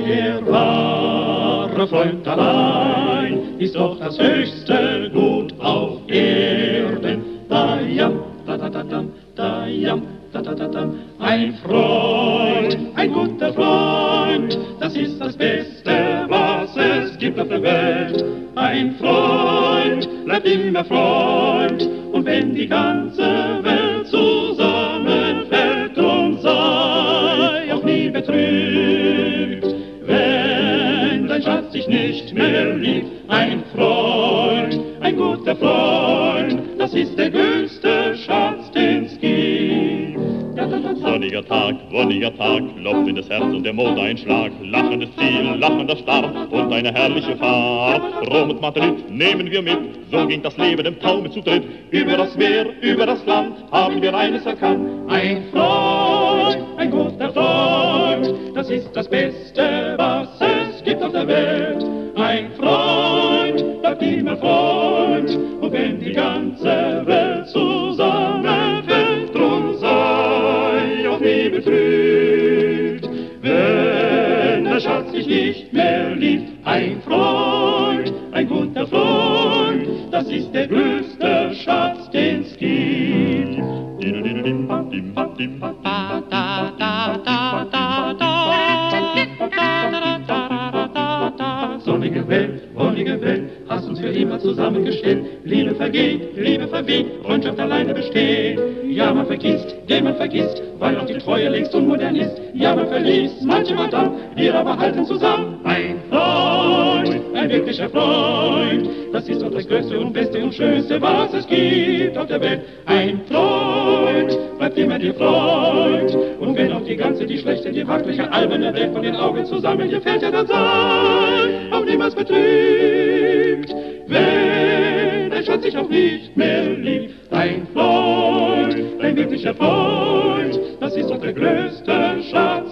Der wahre Freund allein ist doch das höchste Gut auf Erden. Da-jam, da-da-da-dam, da-jam, da-da-da-dam. Ein Freund, ein guter Freund, das ist das Beste, was es gibt auf der Welt. Ein Freund bleibt immer Freund, und wenn die ganze Welt zusammenfällt, drum sei auch nie betrübt, wenn dein Schatz dich nicht mehr liebt. Ein Freund, ein guter Freund, das ist der größte Schatz, den's gibt. Sonniger Tag, klopft in das Herz und der Mond ein Schlag. Lachendes Ziel, lachender Start und eine herrliche Fahrt. Rom und Madrid nehmen wir mit, so ging das Leben im Taumel zu dritt. Über das Meer, über das Land haben wir eines erkannt. Ein Freund, ein guter Freund, das ist das Beste, was es gibt auf der Welt. Ein Freund bleibt immer Freund, und wenn die ganze Welt zusammenfällt, drum sei auch nie betrübt, wenn der Schatz dich nicht mehr liebt. Ein Freund, ein guter Freund, das ist der größte Schatz, den's gibt. Sonnige Welt, wollige Welt, hast uns für immer zusammengestellt. Liebe vergeht, Liebe verweht, Freundschaft alleine besteht. Ja, man vergisst, den man vergisst, weil auch die Treue längst unmodern ist. Ja, man verließ manche Madame, wir aber halten zusammen. Ein Freund, ein wirklicher Freund, das ist doch das Größte und Beste und Schönste, was es gibt auf der Welt. Ein Freund bleibt immer dir Freund, und wenn auch die ganze, die schlechte, die wirkliche, alberne Welt von den Augen zusammen dir fällt, ja, dann sei auch niemals betrübt, wenn dein Schatz sich auch nicht mehr liebt. Ein Freund, ein wirklicher Freund, das ist doch der größte Schatz,